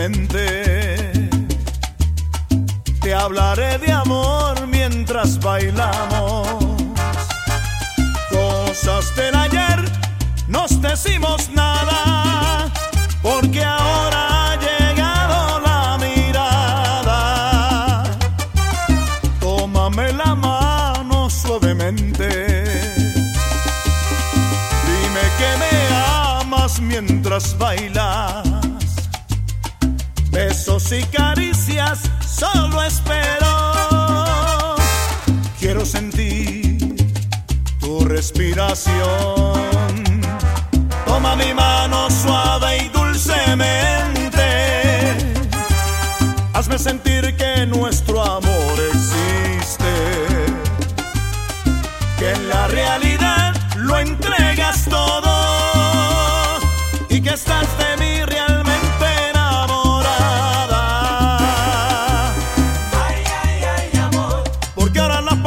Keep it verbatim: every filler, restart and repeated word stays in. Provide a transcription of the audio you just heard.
suavemente. Te hablaré de amor mientras bailamos. Cosas del ayer nos decimos nada, porque ahora ha llegado la mirada. Tómame la mano suavemente. Dime que me amas mientras bailas. Besos y caricias solo espero. Quiero sentir tu respiración. Toma mi mano suave y dulcemente. Hazme sentir que nuestro amor existe, que en la realidad lo entregas todo y que estás de mí realmente enamorada. Ay, ay, ay, amor. Porque ahora la